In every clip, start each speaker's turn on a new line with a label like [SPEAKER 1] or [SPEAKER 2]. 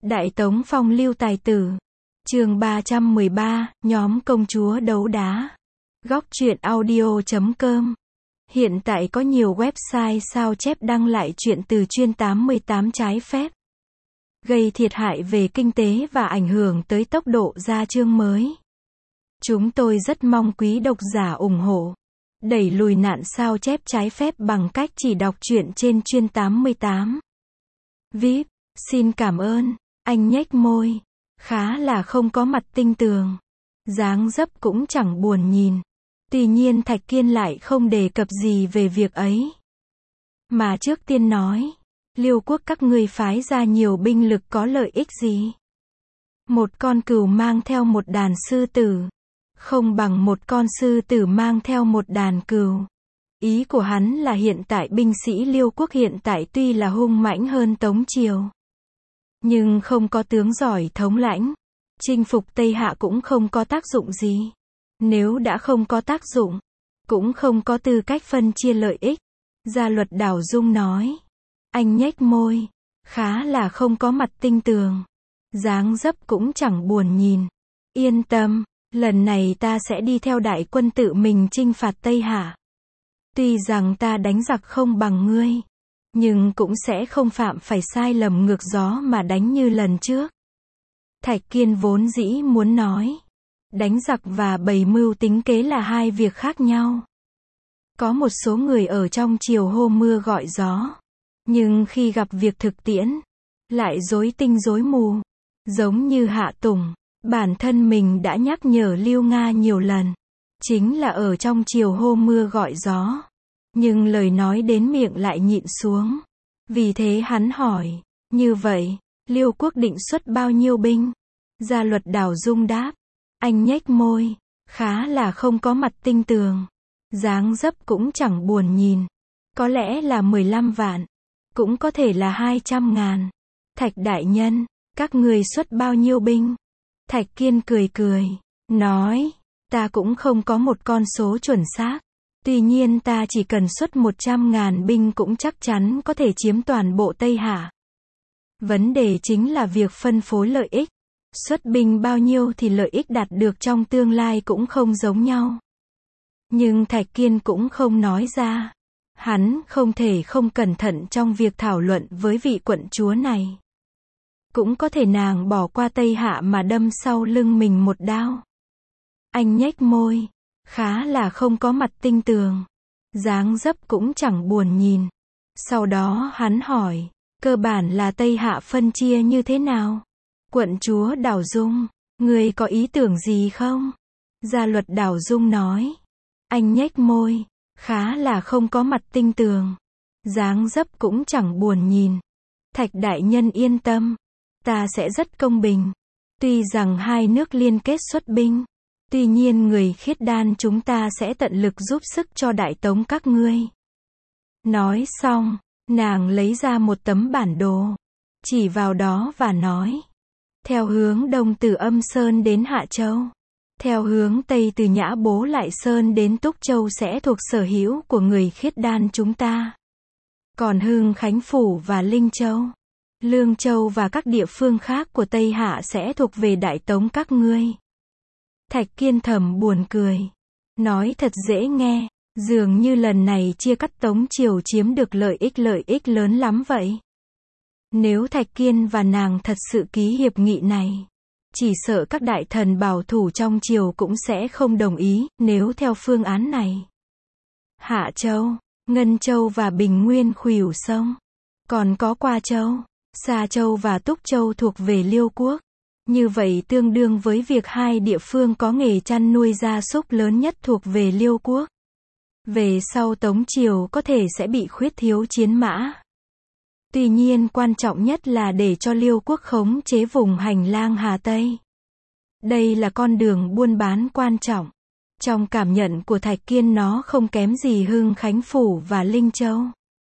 [SPEAKER 1] Đại Tống phong lưu tài tử. Chương 313, nhóm công chúa đấu đá. Góc truyện audio.com. Hiện tại có nhiều website sao chép đăng lại truyện từ chuyên 88 trái phép, gây thiệt hại về kinh tế và ảnh hưởng tới tốc độ ra chương mới. Chúng tôi rất mong quý độc giả ủng hộ, đẩy lùi nạn sao chép trái phép bằng cách chỉ đọc truyện trên chuyên 88. VIP, xin cảm ơn. Anh nhếch môi, khá là không có mặt tinh tường, dáng dấp cũng chẳng buồn nhìn. Tuy nhiên Thạch Kiên lại không đề cập gì về việc ấy, mà trước tiên nói, Liêu quốc các ngươi phái ra nhiều binh lực có lợi ích gì? Một con cừu mang theo một đàn sư tử, không bằng một con sư tử mang theo một đàn cừu. Ý của hắn là hiện tại binh sĩ Liêu quốc hiện tại tuy là hung mãnh hơn Tống Triều, nhưng không có tướng giỏi thống lãnh, chinh phục Tây Hạ cũng không có tác dụng gì. Nếu đã không có tác dụng, cũng không có tư cách phân chia lợi ích. Gia Luật Đảo Dung nói. Anh nhếch môi, khá là không có mặt tinh tường, dáng dấp cũng chẳng buồn nhìn. Yên tâm, lần này ta sẽ đi theo đại quân tự mình chinh phạt Tây Hạ. Tuy rằng ta đánh giặc không bằng ngươi, nhưng cũng sẽ không phạm phải sai lầm ngược gió mà đánh như lần trước. Thạch Kiên vốn dĩ muốn nói, đánh giặc và bày mưu tính kế là hai việc khác nhau. Có một số người ở trong triều hô mưa gọi gió, nhưng khi gặp việc thực tiễn, lại rối tinh rối mù. Giống như Hạ Tùng, bản thân mình đã nhắc nhở Liêu Nga nhiều lần, chính là ở trong triều hô mưa gọi gió, nhưng lời nói đến miệng lại nhịn xuống. Vì thế hắn hỏi, như vậy, Liêu quốc định xuất bao nhiêu binh? Gia Luật Đảo Dung đáp. Anh nhếch môi, khá là không có mặt tinh tường, dáng dấp cũng chẳng buồn nhìn. Có lẽ là 15 vạn, cũng có thể là 200.000. Thạch đại nhân, các người xuất bao nhiêu binh? Thạch Kiên cười cười, nói, ta cũng không có một con số chuẩn xác. Tuy nhiên ta chỉ cần xuất 100.000 binh cũng chắc chắn có thể chiếm toàn bộ Tây Hạ. Vấn đề chính là việc phân phối lợi ích. Xuất binh bao nhiêu thì lợi ích đạt được trong tương lai cũng không giống nhau. Nhưng Thạch Kiên cũng không nói ra. Hắn không thể không cẩn thận trong việc thảo luận với vị quận chúa này. Cũng có thể nàng bỏ qua Tây Hạ mà đâm sau lưng mình một đao. Anh nhếch môi, khá là không có mặt tinh tường, dáng dấp cũng chẳng buồn nhìn. Sau đó hắn hỏi, cơ bản là Tây Hạ phân chia như thế nào? Quận chúa Đảo Dung, người có ý tưởng gì không? Gia Luật Đảo Dung nói. Anh nhếch môi, khá là không có mặt tinh tường, dáng dấp cũng chẳng buồn nhìn. Thạch đại nhân yên tâm, ta sẽ rất công bình. Tuy rằng hai nước liên kết xuất binh, tuy nhiên người Khiết Đan chúng ta sẽ tận lực giúp sức cho Đại Tống các ngươi. Nói xong, nàng lấy ra một tấm bản đồ, chỉ vào đó và nói. Theo hướng đông từ Âm Sơn đến Hạ Châu, theo hướng tây từ Nhã Bố Lại Sơn đến Túc Châu sẽ thuộc sở hữu của người Khiết Đan chúng ta. Còn Hưng Khánh Phủ và Linh Châu, Lương Châu và các địa phương khác của Tây Hạ sẽ thuộc về Đại Tống các ngươi. Thạch Kiên thầm buồn cười, nói thật dễ nghe, dường như lần này chia cắt Tống Triều chiếm được lợi ích lớn lắm vậy. Nếu Thạch Kiên và nàng thật sự ký hiệp nghị này, chỉ sợ các đại thần bảo thủ trong triều cũng sẽ không đồng ý, nếu theo phương án này. Hạ Châu, Ngân Châu và Bình Nguyên khuỷu sông, còn có Qua Châu, Sa Châu và Túc Châu thuộc về Liêu quốc. Như vậy tương đương với việc hai địa phương có nghề chăn nuôi gia súc lớn nhất thuộc về Liêu quốc. Về sau Tống Triều có thể sẽ bị khuyết thiếu chiến mã. Tuy nhiên quan trọng nhất là để cho Liêu quốc khống chế vùng hành lang Hà Tây. Đây là con đường buôn bán quan trọng. Trong cảm nhận của Thạch Kiên nó không kém gì Hưng Khánh Phủ và Linh Châu.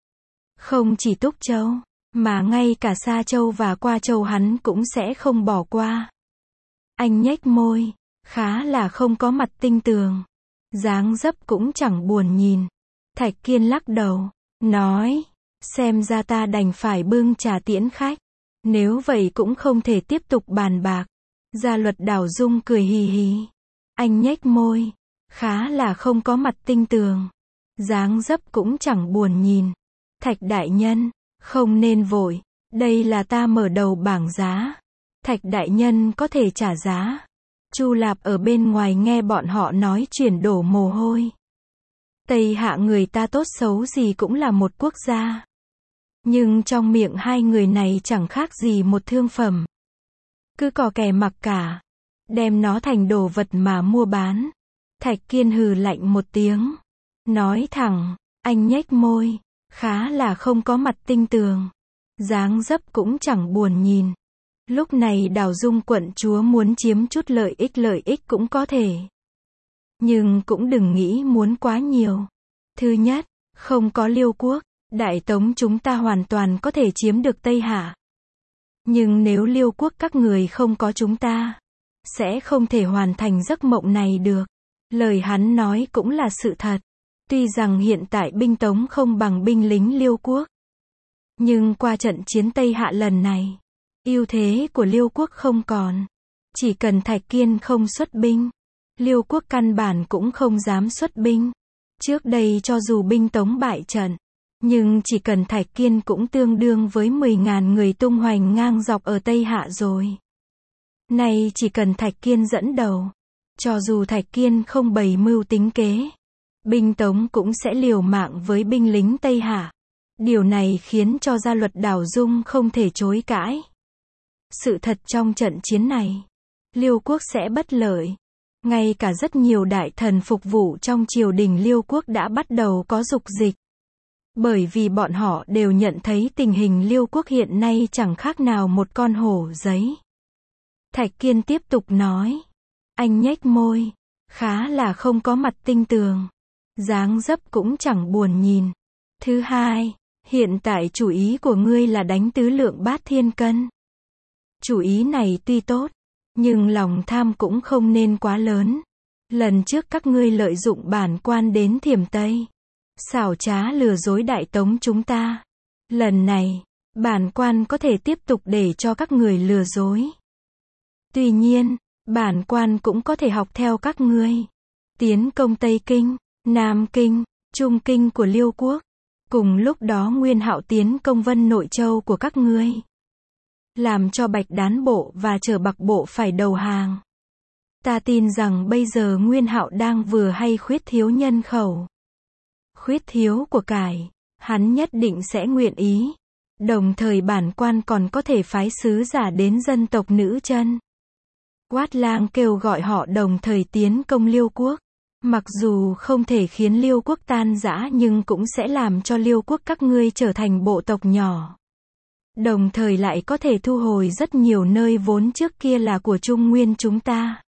[SPEAKER 1] Không chỉ Túc Châu, mà ngay cả Sa Châu và Qua Châu hắn cũng sẽ không bỏ qua. Anh nhếch môi, khá là không có mặt tinh tường, dáng dấp cũng chẳng buồn nhìn. Thạch Kiên lắc đầu, nói. Xem ra ta đành phải bưng trà tiễn khách. Nếu vậy cũng không thể tiếp tục bàn bạc. Gia Luật Đảo Dung cười hì hì. Anh nhếch môi. Khá là không có mặt tinh tường. Dáng dấp cũng chẳng buồn nhìn. Thạch đại nhân, không nên vội. Đây là ta mở đầu bảng giá. Thạch đại nhân có thể trả giá. Chu Lạp ở bên ngoài nghe bọn họ nói chuyển đổ mồ hôi. Tây Hạ người ta tốt xấu gì cũng là một quốc gia. Nhưng trong miệng hai người này chẳng khác gì một thương phẩm. Cứ cò kè mặc cả. Đem nó thành đồ vật mà mua bán. Thạch Kiên hừ lạnh một tiếng. Nói thẳng, anh nhếch môi. Khá là không có mặt tinh tường. Dáng dấp cũng chẳng buồn nhìn. Lúc này Đào Dung quận chúa muốn chiếm chút lợi ích cũng có thể. Nhưng cũng đừng nghĩ muốn quá nhiều. Thứ nhất, không có Liêu quốc, Đại Tống chúng ta hoàn toàn có thể chiếm được Tây Hạ. Nhưng nếu Liêu quốc các người không có chúng ta, sẽ không thể hoàn thành giấc mộng này được. Lời hắn nói cũng là sự thật. Tuy rằng hiện tại binh Tống không bằng binh lính Liêu quốc. Nhưng qua trận chiến Tây Hạ lần này, ưu thế của Liêu quốc không còn. Chỉ cần Thạch Kiên không xuất binh, Liêu quốc căn bản cũng không dám xuất binh. Trước đây cho dù binh Tống bại trận, nhưng chỉ cần Thạch Kiên cũng tương đương với 10.000 người tung hoành ngang dọc ở Tây Hạ rồi. Nay chỉ cần Thạch Kiên dẫn đầu, cho dù Thạch Kiên không bày mưu tính kế, binh Tống cũng sẽ liều mạng với binh lính Tây Hạ. Điều này khiến cho Gia Luật Đảo Dung không thể chối cãi. Sự thật trong trận chiến này, Liêu quốc sẽ bất lợi. Ngay cả rất nhiều đại thần phục vụ trong triều đình Liêu quốc đã bắt đầu có dục dịch. Bởi vì bọn họ đều nhận thấy tình hình Liêu quốc hiện nay chẳng khác nào một con hổ giấy. Thạch Kiên tiếp tục nói. Anh nhếch môi. Khá là không có mặt tinh tường. Dáng dấp cũng chẳng buồn nhìn. Thứ hai, hiện tại chủ ý của ngươi là đánh tứ lượng bát thiên cân. Chủ ý này tuy tốt, nhưng lòng tham cũng không nên quá lớn. Lần trước các ngươi lợi dụng bản quan đến Thiểm Tây, xảo trá lừa dối Đại Tống chúng ta. Lần này, bản quan có thể tiếp tục để cho các người lừa dối. Tuy nhiên, bản quan cũng có thể học theo các ngươi. Tiến công Tây Kinh, Nam Kinh, Trung Kinh của Liêu quốc. Cùng lúc đó Nguyên Hạo tiến công Vân Nội Châu của các ngươi. Làm cho Bạch Đán bộ và Trở Bạc bộ phải đầu hàng. Ta tin rằng bây giờ Nguyên Hạo đang vừa hay khuyết thiếu nhân khẩu. Khuyết thiếu của cải, hắn nhất định sẽ nguyện ý. Đồng thời bản quan còn có thể phái sứ giả đến dân tộc Nữ Chân. Quát Lang kêu gọi họ đồng thời tiến công Liêu quốc. Mặc dù không thể khiến Liêu quốc tan rã nhưng cũng sẽ làm cho Liêu quốc các ngươi trở thành bộ tộc nhỏ. Đồng thời lại có thể thu hồi rất nhiều nơi vốn trước kia là của Trung Nguyên chúng ta.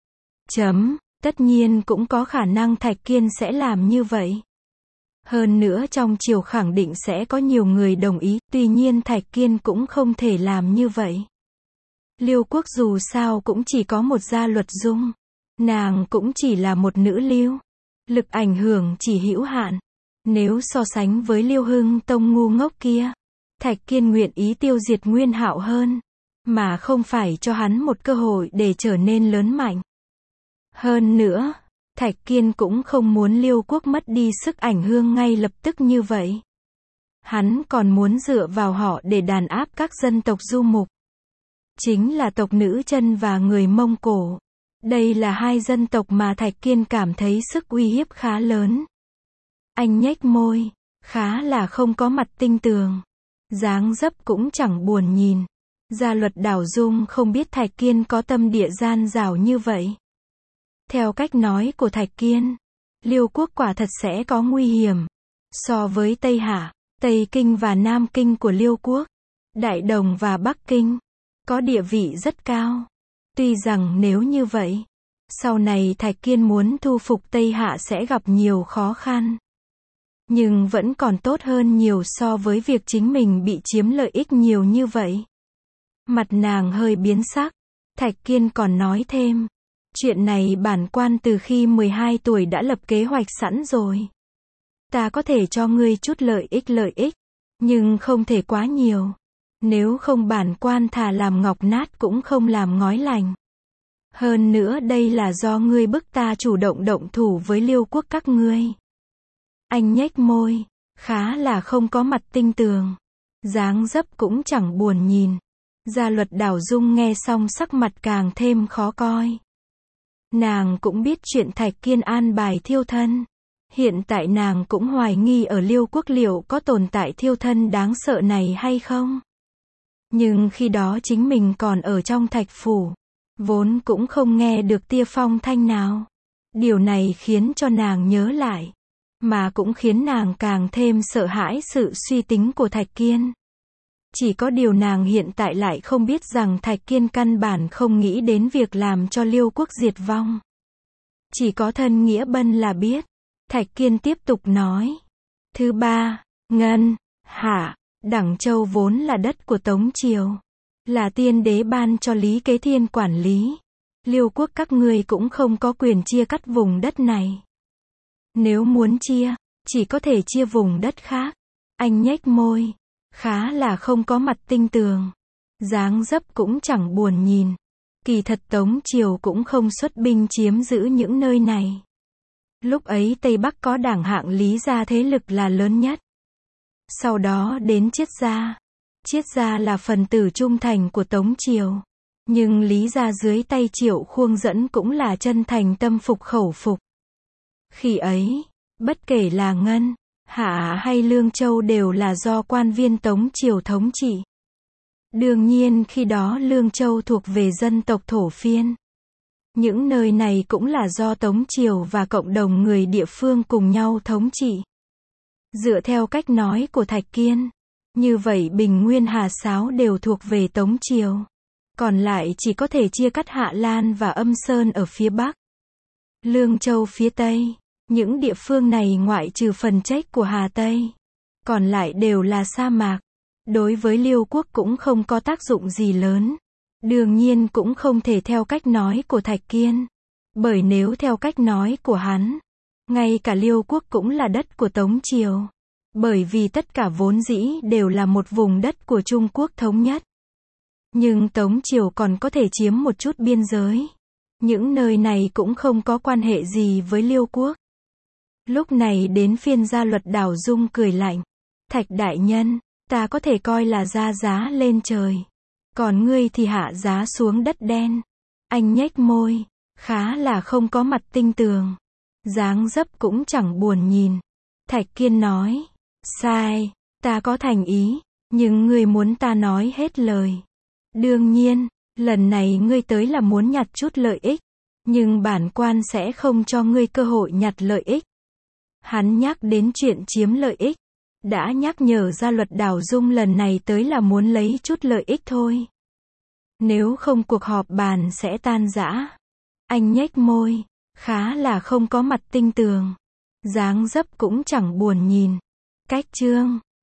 [SPEAKER 1] Tất nhiên cũng có khả năng Thạch Kiên sẽ làm như vậy. Hơn nữa trong triều khẳng định sẽ có nhiều người đồng ý, tuy nhiên Thạch Kiên cũng không thể làm như vậy. Liêu quốc dù sao cũng chỉ có một Gia Luật Dung. Nàng cũng chỉ là một nữ lưu. Lực ảnh hưởng chỉ hữu hạn. Nếu so sánh với Liêu Hưng Tông ngu ngốc kia, Thạch Kiên nguyện ý tiêu diệt Nguyên Hạo hơn, mà không phải cho hắn một cơ hội để trở nên lớn mạnh. Hơn nữa, Thạch Kiên cũng không muốn Liêu quốc mất đi sức ảnh hưởng ngay lập tức như vậy. Hắn còn muốn dựa vào họ để đàn áp các dân tộc du mục. Chính là tộc Nữ Chân và người Mông Cổ. Đây là hai dân tộc mà Thạch Kiên cảm thấy sức uy hiếp khá lớn. Anh nhếch môi. Khá là không có mặt tinh tường. Dáng dấp cũng chẳng buồn nhìn. Gia Luật Đảo Dung không biết Thạch Kiên có tâm địa gian dảo như vậy. Theo cách nói của Thạch Kiên, Liêu quốc quả thật sẽ có nguy hiểm. So với Tây Hạ, Tây Kinh và Nam Kinh của Liêu quốc, Đại Đồng và Bắc Kinh, có địa vị rất cao. Tuy rằng nếu như vậy, sau này Thạch Kiên muốn thu phục Tây Hạ sẽ gặp nhiều khó khăn. Nhưng vẫn còn tốt hơn nhiều so với việc chính mình bị chiếm lợi ích nhiều như vậy. Mặt nàng hơi biến sắc. Thạch Kiên còn nói thêm. Chuyện này bản quan từ khi 12 tuổi đã lập kế hoạch sẵn rồi. Ta có thể cho ngươi chút lợi ích, nhưng không thể quá nhiều. Nếu không bản quan thà làm ngọc nát cũng không làm ngói lành. Hơn nữa đây là do ngươi bức ta chủ động động thủ với Liêu quốc các ngươi. Anh nhếch môi, khá là không có mặt tinh tường. Dáng dấp cũng chẳng buồn nhìn. Gia Luật Đảo Dung nghe xong sắc mặt càng thêm khó coi. Nàng cũng biết chuyện Thạch Kiên an bài thiêu thân. Hiện tại nàng cũng hoài nghi ở Liêu quốc liệu có tồn tại thiêu thân đáng sợ này hay không. Nhưng khi đó chính mình còn ở trong thạch phủ. Vốn cũng không nghe được tia phong thanh nào. Điều này khiến cho nàng nhớ lại. Mà cũng khiến nàng càng thêm sợ hãi sự suy tính của Thạch Kiên. Chỉ có điều nàng hiện tại lại không biết rằng Thạch Kiên căn bản không nghĩ đến việc làm cho Liêu quốc diệt vong. Chỉ có thân Nghĩa Bân là biết. Thạch Kiên tiếp tục nói. Thứ ba, Ngân, Hạ, Đẳng Châu vốn là đất của Tống Triều. Là tiên đế ban cho Lý Kế Thiên quản lý. Liêu quốc các ngươi cũng không có quyền chia cắt vùng đất này. Nếu muốn chia, chỉ có thể chia vùng đất khác. Anh nhếch môi, khá là không có mặt tinh tường. Dáng dấp cũng chẳng buồn nhìn. Kỳ thật Tống Triều cũng không xuất binh chiếm giữ những nơi này. Lúc ấy Tây Bắc có đảng hạng Lý gia thế lực là lớn nhất. Sau đó đến Triết gia. Triết gia là phần tử trung thành của Tống Triều. Nhưng Lý gia dưới tay Triệu Khuông dẫn cũng là chân thành tâm phục khẩu phục. Khi ấy, bất kể là Ngân, Hạ hay Lương Châu đều là do quan viên Tống Triều thống trị. Đương nhiên khi đó Lương Châu thuộc về dân tộc Thổ Phiên. Những nơi này cũng là do Tống Triều và cộng đồng người địa phương cùng nhau thống trị. Dựa theo cách nói của Thạch Kiên, như vậy Bình Nguyên Hà Sáo đều thuộc về Tống Triều. Còn lại chỉ có thể chia cắt Hạ Lan và Âm Sơn ở phía Bắc. Lương Châu phía Tây. Những địa phương này ngoại trừ phần trách của Hà Tây. Còn lại đều là sa mạc. Đối với Liêu quốc cũng không có tác dụng gì lớn. Đương nhiên cũng không thể theo cách nói của Thạch Kiên. Bởi nếu theo cách nói của hắn, ngay cả Liêu quốc cũng là đất của Tống Triều. Bởi vì tất cả vốn dĩ đều là một vùng đất của Trung Quốc thống nhất. Nhưng Tống Triều còn có thể chiếm một chút biên giới. Những nơi này cũng không có quan hệ gì với Liêu quốc. Lúc này đến phiên Gia Luật Đảo Dung cười lạnh. Thạch đại nhân, ta có thể coi là ra giá lên trời. Còn ngươi thì hạ giá xuống đất đen. Anh nhếch môi, khá là không có mặt tinh tường. Dáng dấp cũng chẳng buồn nhìn. Thạch Kiên nói, sai, ta có thành ý, nhưng ngươi muốn ta nói hết lời. Đương nhiên, lần này ngươi tới là muốn nhặt chút lợi ích. Nhưng bản quan sẽ không cho ngươi cơ hội nhặt lợi ích. Hắn nhắc đến chuyện chiếm lợi ích. Đã nhắc nhở Gia Luật Đảo Dung lần này tới là muốn lấy chút lợi ích thôi. Nếu không cuộc họp bàn sẽ tan rã. Anh nhếch môi, khá là không có mặt tinh tường. Dáng dấp cũng chẳng buồn nhìn. Cách chương